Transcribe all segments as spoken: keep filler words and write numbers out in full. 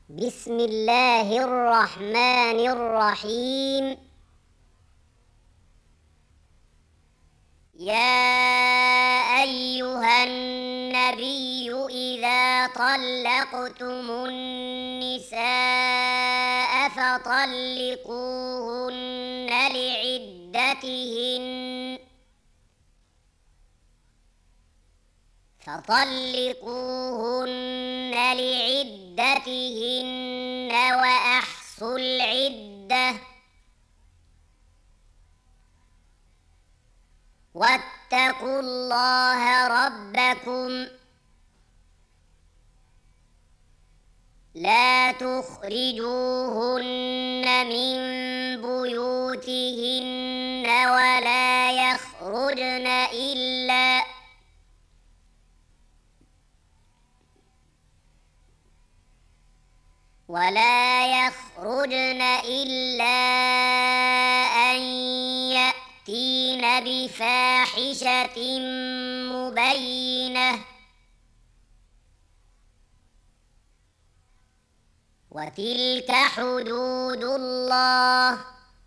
بسم الله الرحمن الرحيم. يا أيها النبي إذا طلقتم النساء فطلقوهن لعدتهن فطلقوهن لعدتهن وأحصوا العدة واتقوا الله ربكم لا تخرجوهن من بيوتهن ولا يخرجن إلا ولا يخرجن إلا أن يأتين بفاحشة مبينة وتلك حدود الله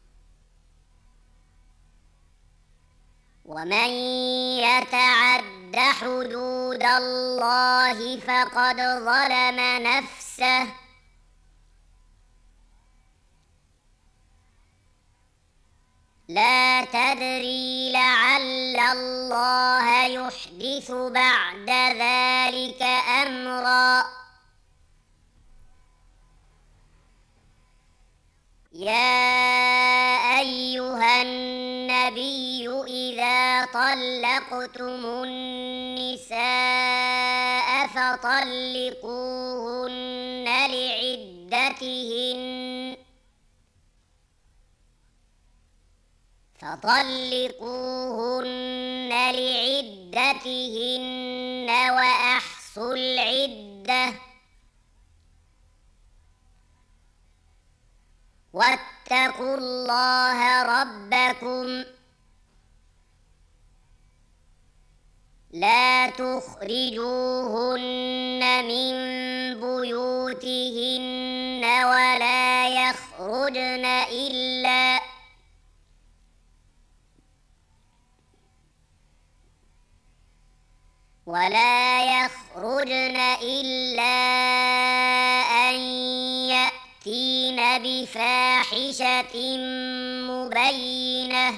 ومن يتعد حدود الله فقد ظلم نفسه لا تدري لعل الله يحدث بعد ذلك أمرا. يا أيها النبي إذا طلقتم النساء فطلقوهن لعدتهن فطلقوهن لعدتهن وأحصوا العدة واتقوا الله ربكم لا تخرجوهن من بيوتهن ولا يخرجن إلا ولا يخرجن إلا أن يأتين بفاحشة مبينة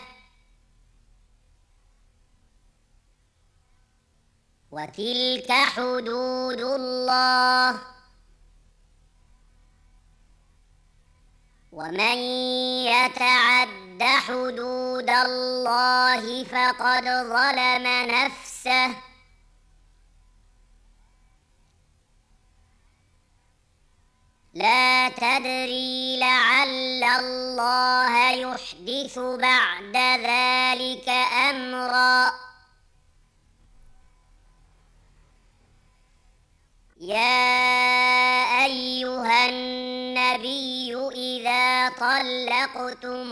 وتلك حدود الله ومن يتعد حدود الله فقد ظلم نفسه لا تدري لعل الله يحدث بعد ذلك أمرا. يا أيها النبي إذا طلقتم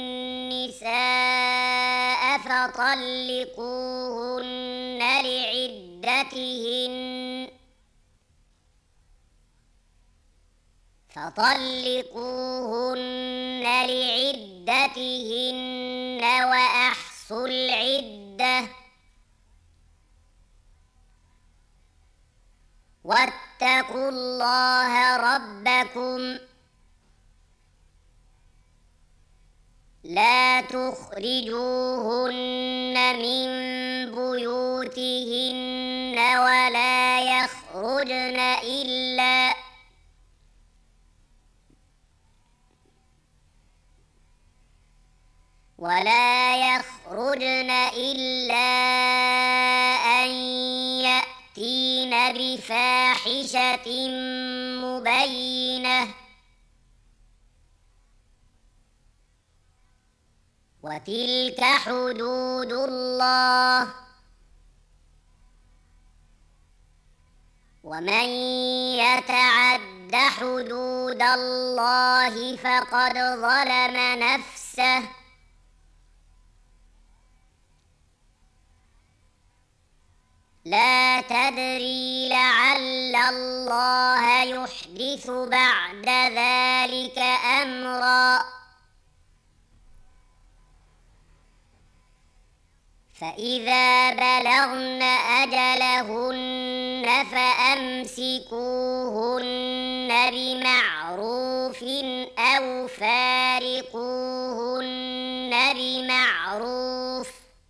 النساء فطلقوهن لعدتهن فطلقوهن لعدتهن وأحصوا العدة واتقوا الله ربكم لا تخرجوهن من بيوتهن ولا يخرجن إلا ولا يخرجن إلا أن يأتين بفاحشة مبينة وتلك حدود الله ومن يتعد حدود الله فقد ظلم نفسه لا تدري لعل الله يحدث بعد ذلك أمرا فإذا بلغن أجلهن فأمسكوهن بمعروف أو فارقوهن بمعروف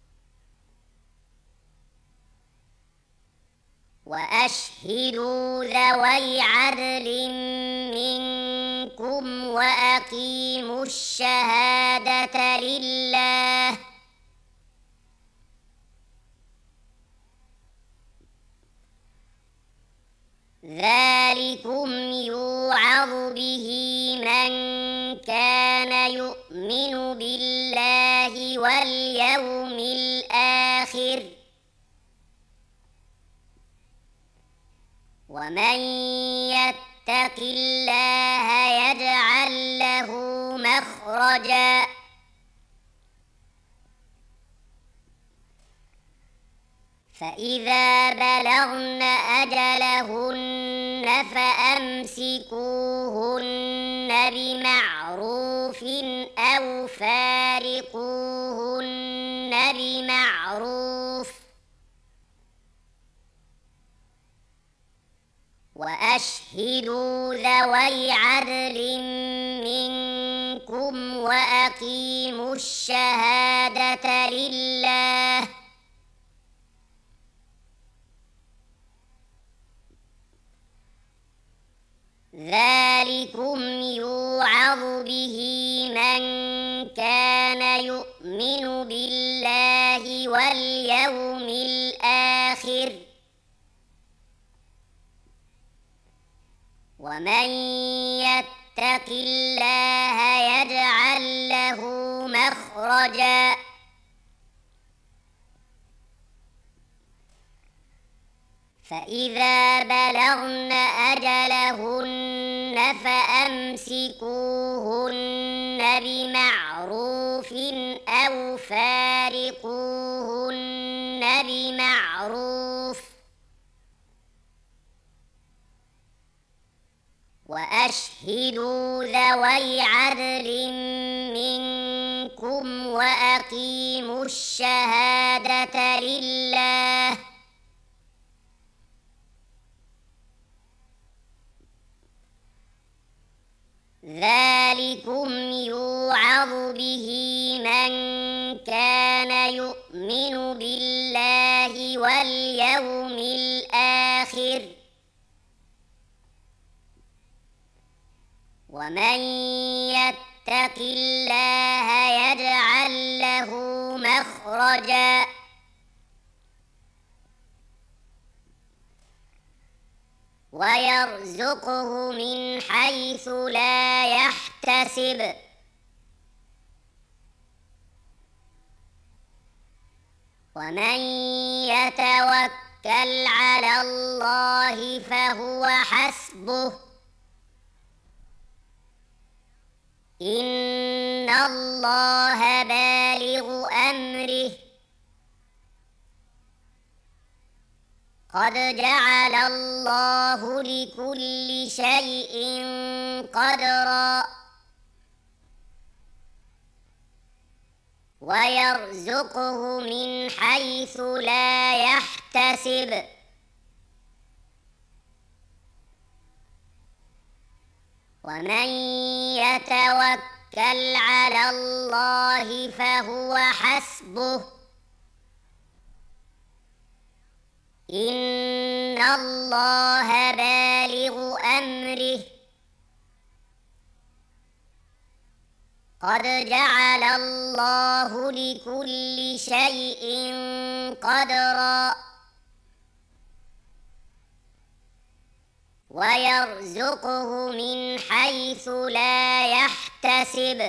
وأشهدوا ذوي عدل منكم وأقيموا الشهادة لله ذلكم يوعظ به من كان يؤمن بالله واليوم الآخر ومن يتق الله يجعل له مخرجا فإذا بلغن أجلهن فأمسكوهن بمعروف أو فارقوهن بمعروف وأشهدوا ذوي عدل منكم وأقيموا الشهادة لله ذلكم يوعظ به من كان يؤمن بالله واليوم الآخر ومن يتق الله يجعل له مخرجا فإذا بلغن أجلهن فأمسكوهن بمعروف أو فارقوهن بمعروف وأشهدوا ذوي عدل منكم وأقيموا الشهادة لله ذلكم يوعظ به من كان يؤمن بالله واليوم الآخر ومن يتق الله يجعل له مخرجا ويرزقه من حيث لا يحتسب ومن يتوكل على الله فهو حسبه إن الله بالغ أمره قد جعل الله لكل شيء قدرا ويرزقه من حيث لا يحتسب ومن يتوكل على الله فهو حسبه إن الله بالغ أمره قد جعل الله لكل شيء قدرا ويرزقه من حيث لا يحتسب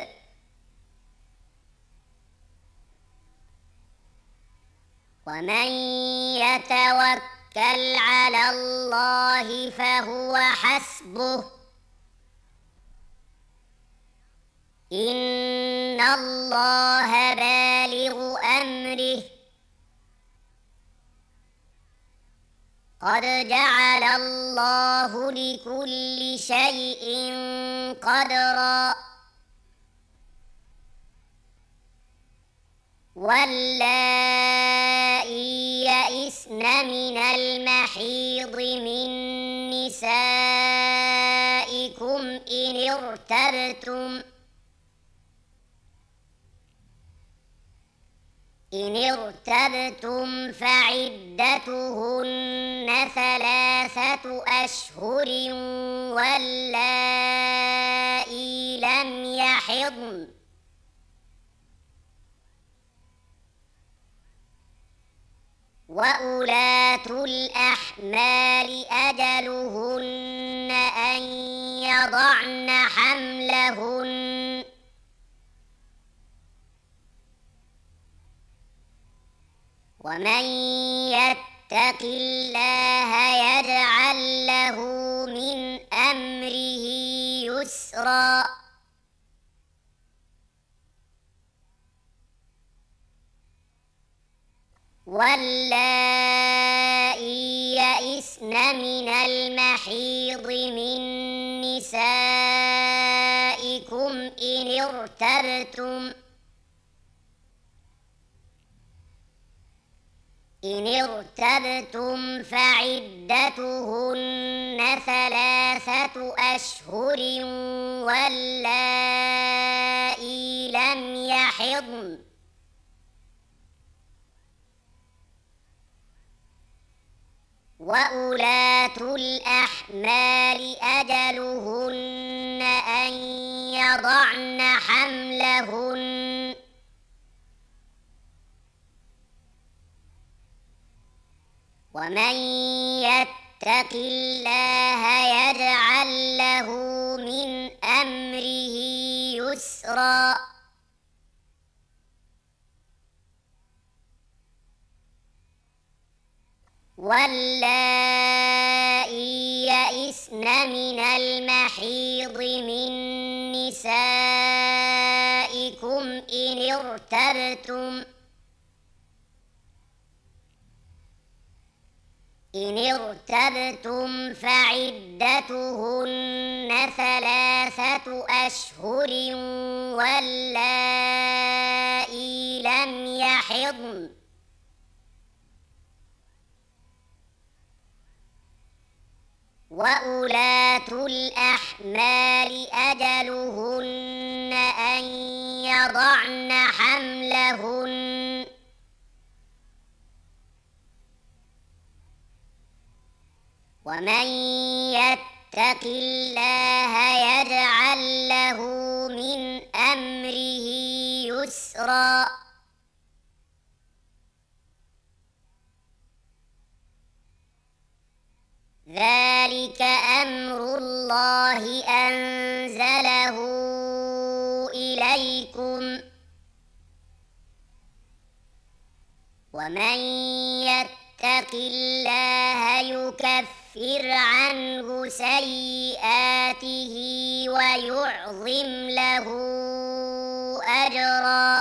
ومن يتوكل على الله فهو حسبه إن الله بالغ أمره قد جعل الله لكل شيء قدرا واللائي يئسن من المحيض من نسائكم إن ارتبتم إن ارتبتم فعدتهن ثلاثة أشهر واللائي لم يحضن وأولاة الأحمال أجلهن أن يضعن حملهن ومن يتق الله يجعل له من أمره يسرا واللائي يئسن من المحيض من نسائكم إن ارتبتم إن ارتبتم فعدتهن ثلاثة أشهر واللائي لم يحضن وأولاة الأحمال أجلهن أن يضعن حملهن ومن يتق الله يجعل له من أمره يسرا واللائي يئسن من المحيض من نسائكم إن ارتبتم إن ارتبتم فعدتهن ثلاثة أشهر واللائي لم يحضن وأولاة الأحمال أجلهن أن يضعن حملهن ومن يتق الله يجعل له من أمره يسرا ذلك أمر الله أنزله إليكم ومن يتق الله يكفر عنه سيئاته ويعظم له أجرا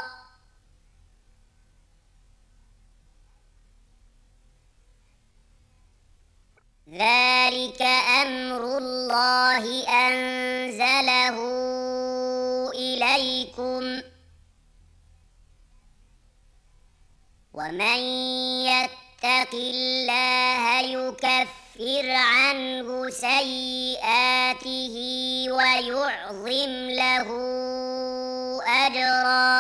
ذلك أمر الله أنزله إليكم ومن يتق الله يكفر عنه سيئاته ويعظم له أجرا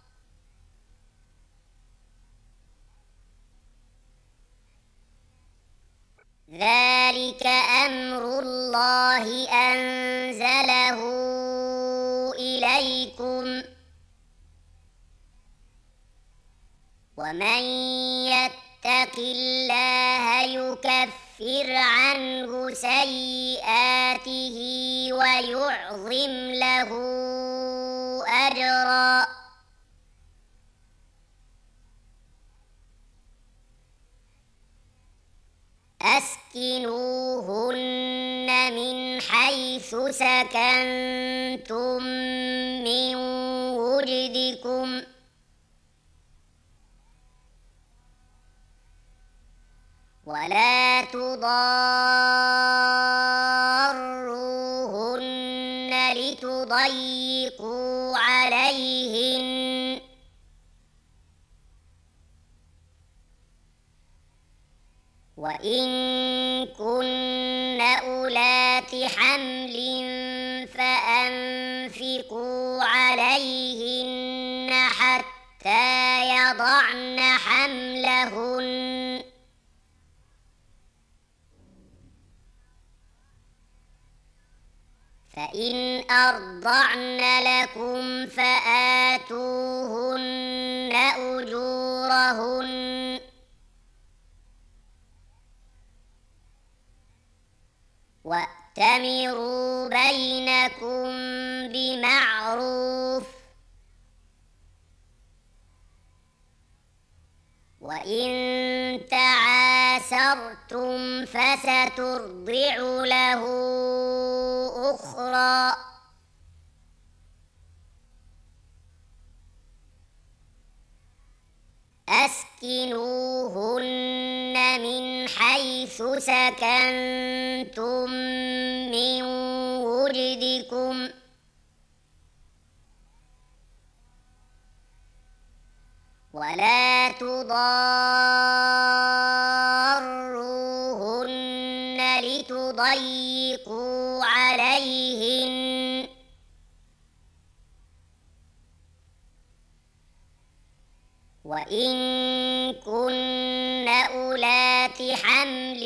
ذلك أمر الله أنزله إليكم ومن يتق الله يكفر عنه سيئاته ويعظم له أجرا أسكنوهن من حيث سكنتم من وجدكم ولا تضاروهن لتضيقوا عليهن وإن كن أولات حمل فأنفقوا عليهن حتى يضعن حملهن فإن أرضعن لكم فآتوهن أجورهن وأتمروا بينكم بمعروف وإن تعاسرتم فسترضع له أخرى أسكنوهن من حيث سكنتم من وجدكم ولا تضاروهن لتضيقوا عليهن وإن كن أولات حمل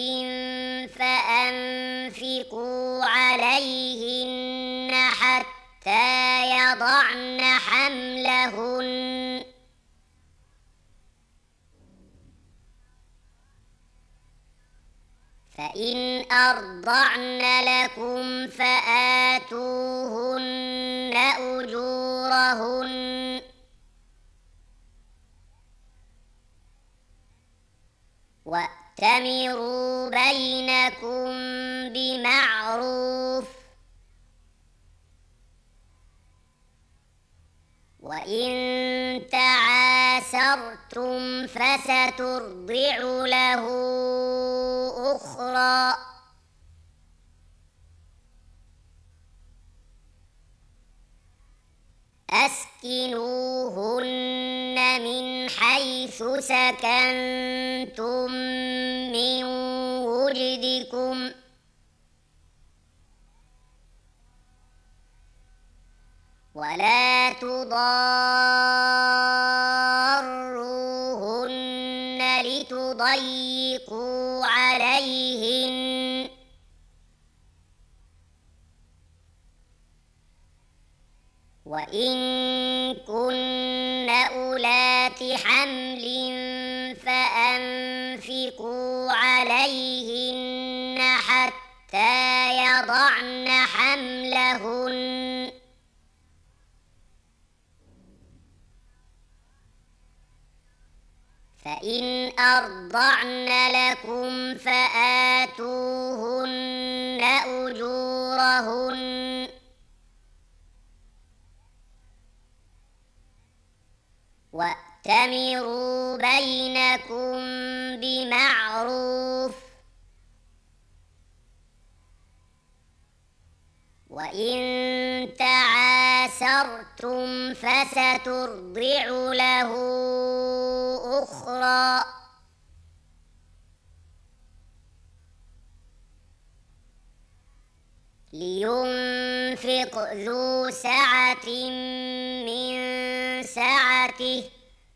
فأنفقوا عليهن حتى يضعن حملهن فإن أرضعن لكم فآتوهن أجورهن وأتمروا بينكم بمعروف وإن تعاسرتم فسترضع له أخرى أسكنوهن من حيث سكنتم من وجدكم ولا تضاروهن لتضيقوا عليهن وإن كن أولات حمل فأنفقوا عليهن حتى يضعن حملهن فإن أرضعن لكم فآتوهن أجورهن وأتمروا بينكم بمعروف وإن تعاسرتم فسترضع له أخرى لينفق ذو سعة من سعته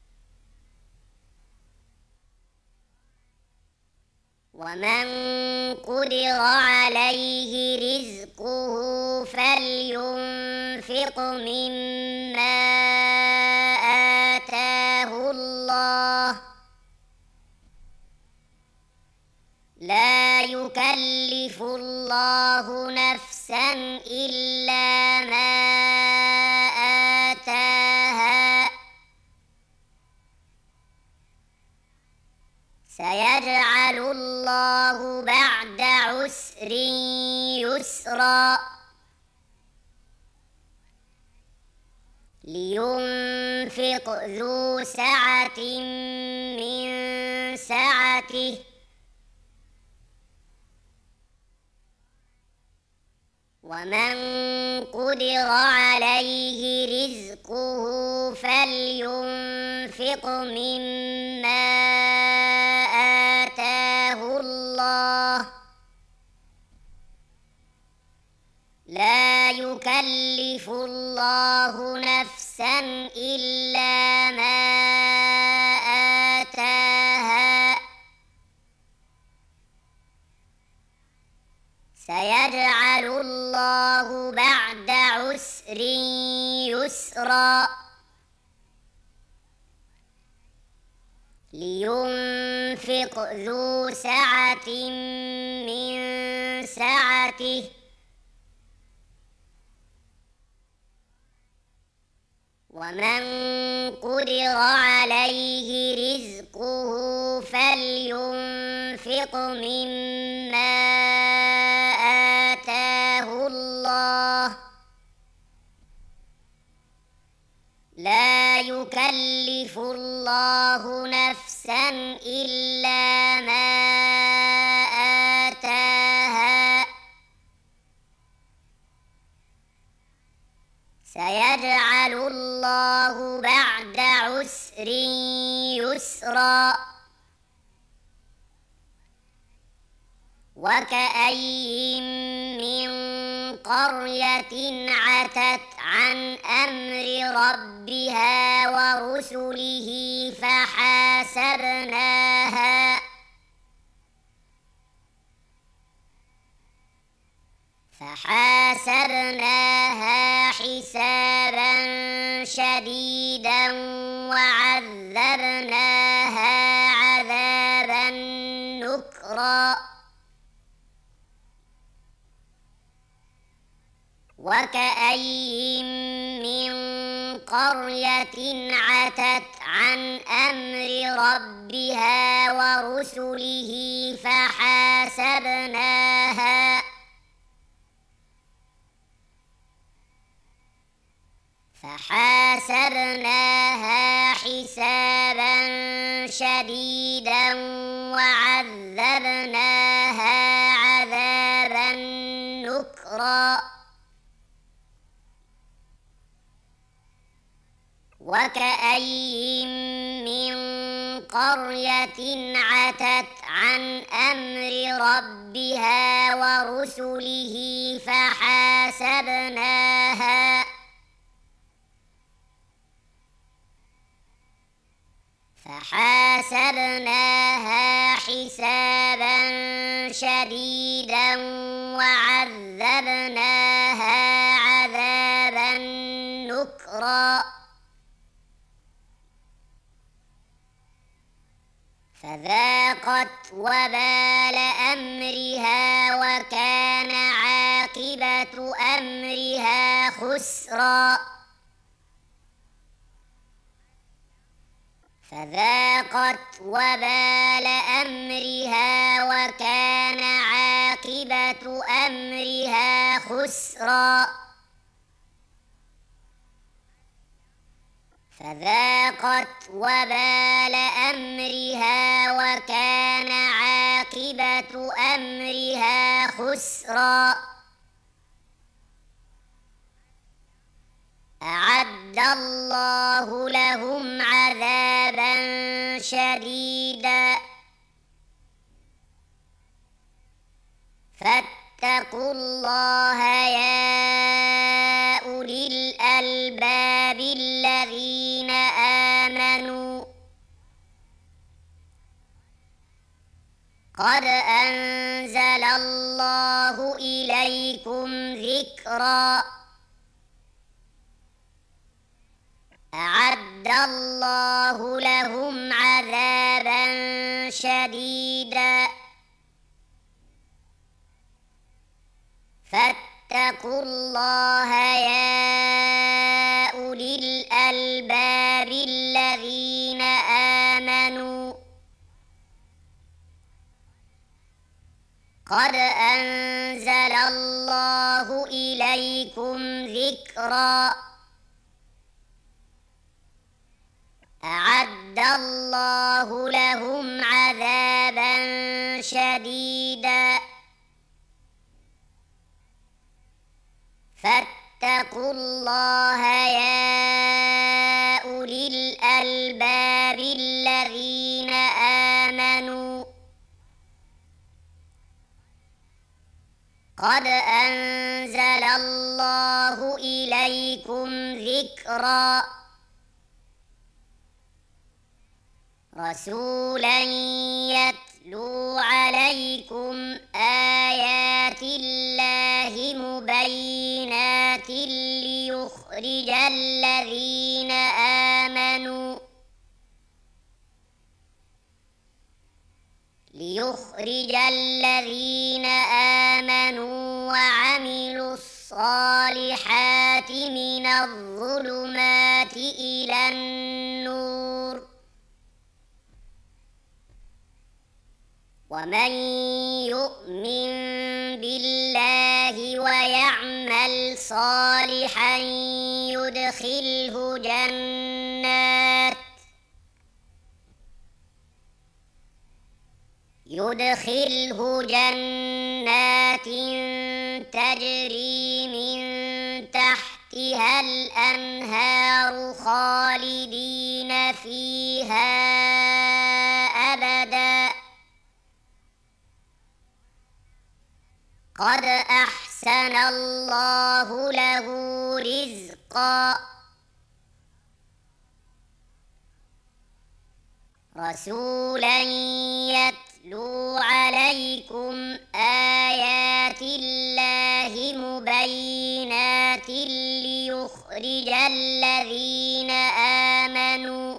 ومن قدر عليه رزقه فلينفق مما آتاه الله لا يكلف الله نفسا إلا ما آتاها سيجعل الله بعد عسر يسرا لينفق ذو سعة من سعته ومن قدر عليه رزقه فلينفق مما آتاه الله لا يكلف الله نفسا إلا ما آتاها سيجعل الله بعد عسر يسرا لينفق ذو سعة من سعته ومن قدر عليه رزقه فلينفق مما آتاه الله لا يكلف الله نفسا إلا ما آتاها سيجعل الله بعد عسر يسرا وكأي من قرية عتت عن أمر ربها ورسله فحاسبناها فحاسبناها حسابا شديدا وعذبناها عذابا نكرا وكأي من قرية عتت عن أمر ربها ورسله فحاسبناها فحاسبناها حسابا شديدا وعذبناها عذابا نكرا وكأي من قرية عتت عن أمر ربها ورسله فحاسبناها فحاسبناها حسابا شديدا وعذبناها عذابا نكرا فذاقت وبال أمرها وكان عاقبة أمرها خسرا فذاقت وبال أمرها وكان عاقبة أمرها خسرا فذاقت وبال أمرها وكان عاقبة أمرها خسرا أعد الله لهم عذابا شديدا فاتقوا الله يا أولي الألباب الذين آمنوا قد أنزل الله إليكم ذكرا أعد الله لهم عذابا شديدا فاتقوا الله يا أولي الألباب الذين آمنوا قد أنزل الله إليكم ذكرا أعد الله لهم عذابا شديدا فاتقوا الله يا أولي الألباب الذين آمنوا قد أنزل الله إليكم ذكرا رسولا يتلو عليكم آيات الله مبينات ليخرج الذين آمنوا ليخرج الذين آمنوا وعملوا الصالحات من الظلمات إلى النور ومن يؤمن بالله ويعمل صالحا يدخله جنات يدخله جنات تجري من تحتها الأنهار خالدين فيها أبدا قد أحسن الله له رزقا رسولا يتلو عليكم آيات الله مبينات ليخرج الذين آمنوا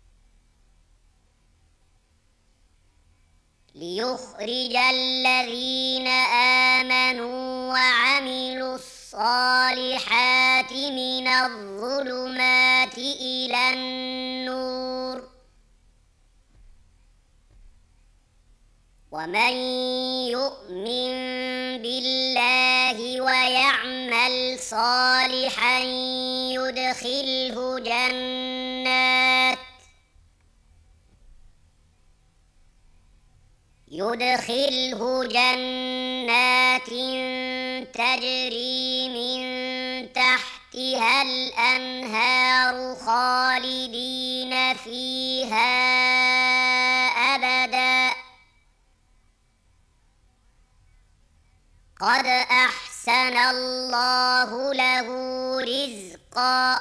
ليخرج الذين آمنوا وعملوا الصالحات من الظلمات إلى النور ومن يؤمن بالله ويعمل صالحا يدخله جنات يدخله جنات تجري من تحتها الأنهار خالدين فيها أبدا قد أحسن الله له رزقا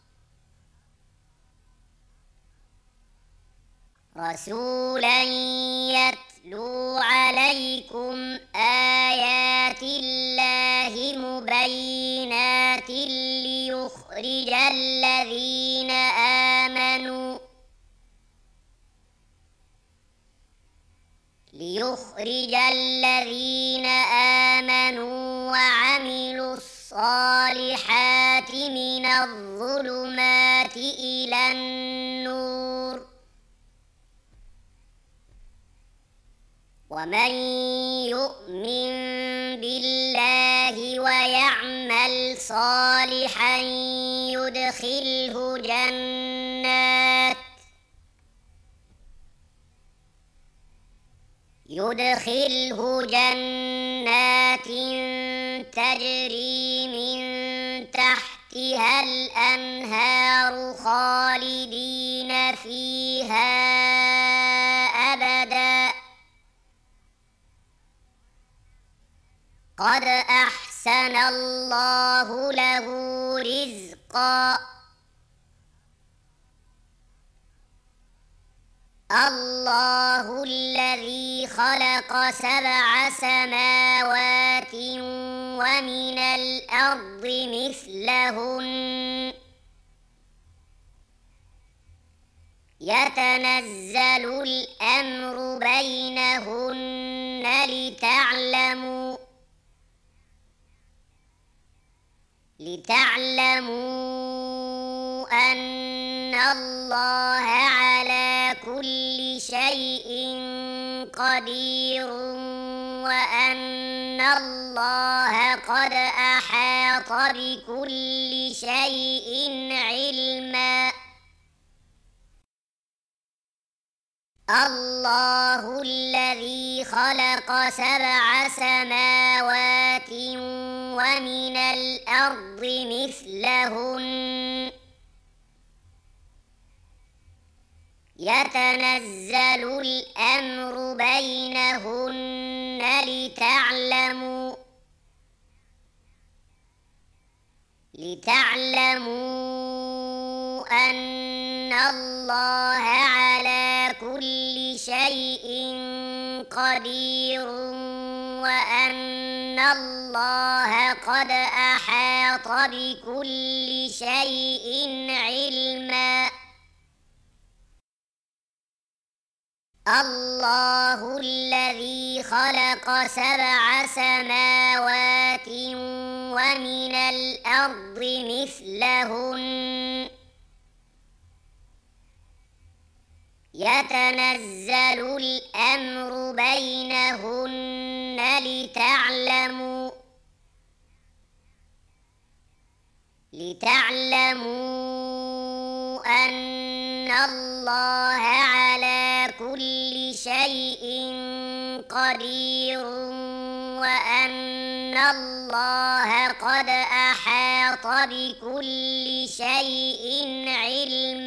رسولا يتلو عليكم آيات الله مبينات ليخرج الذين آمنوا ليخرج الذين آمنوا وعملوا الصالحات من الظلمات إلى النور ومن يؤمن بالله ويعمل صالحا يدخله جنات يدخله جنات تجري من تحتها الأنهار خالدين فيها أبدا قد أحسن الله له رزقا الله الذي خلق سبع سماوات ومن الأرض مثلهن يتنزل الأمر بينهن لتعلموا لتعلموا أن الله على كل شيء قدير وأن الله قد أحاط بكل شيء علما الله الذي خلق سبع سماوات ومن الأرض مثلهن يتنزل الأمر بينهن لتعلموا لتعلموا أن الله على كل شيء قدير وأن الله قد أحاط بكل شيء علما. الله الذي خلق سبع سماوات ومن الأرض مثلهن يتنزل الأمر بينهن لتعلموا لتعلموا أن الله على كل شيء قدير وأن الله قد أحاط بكل شيء علما.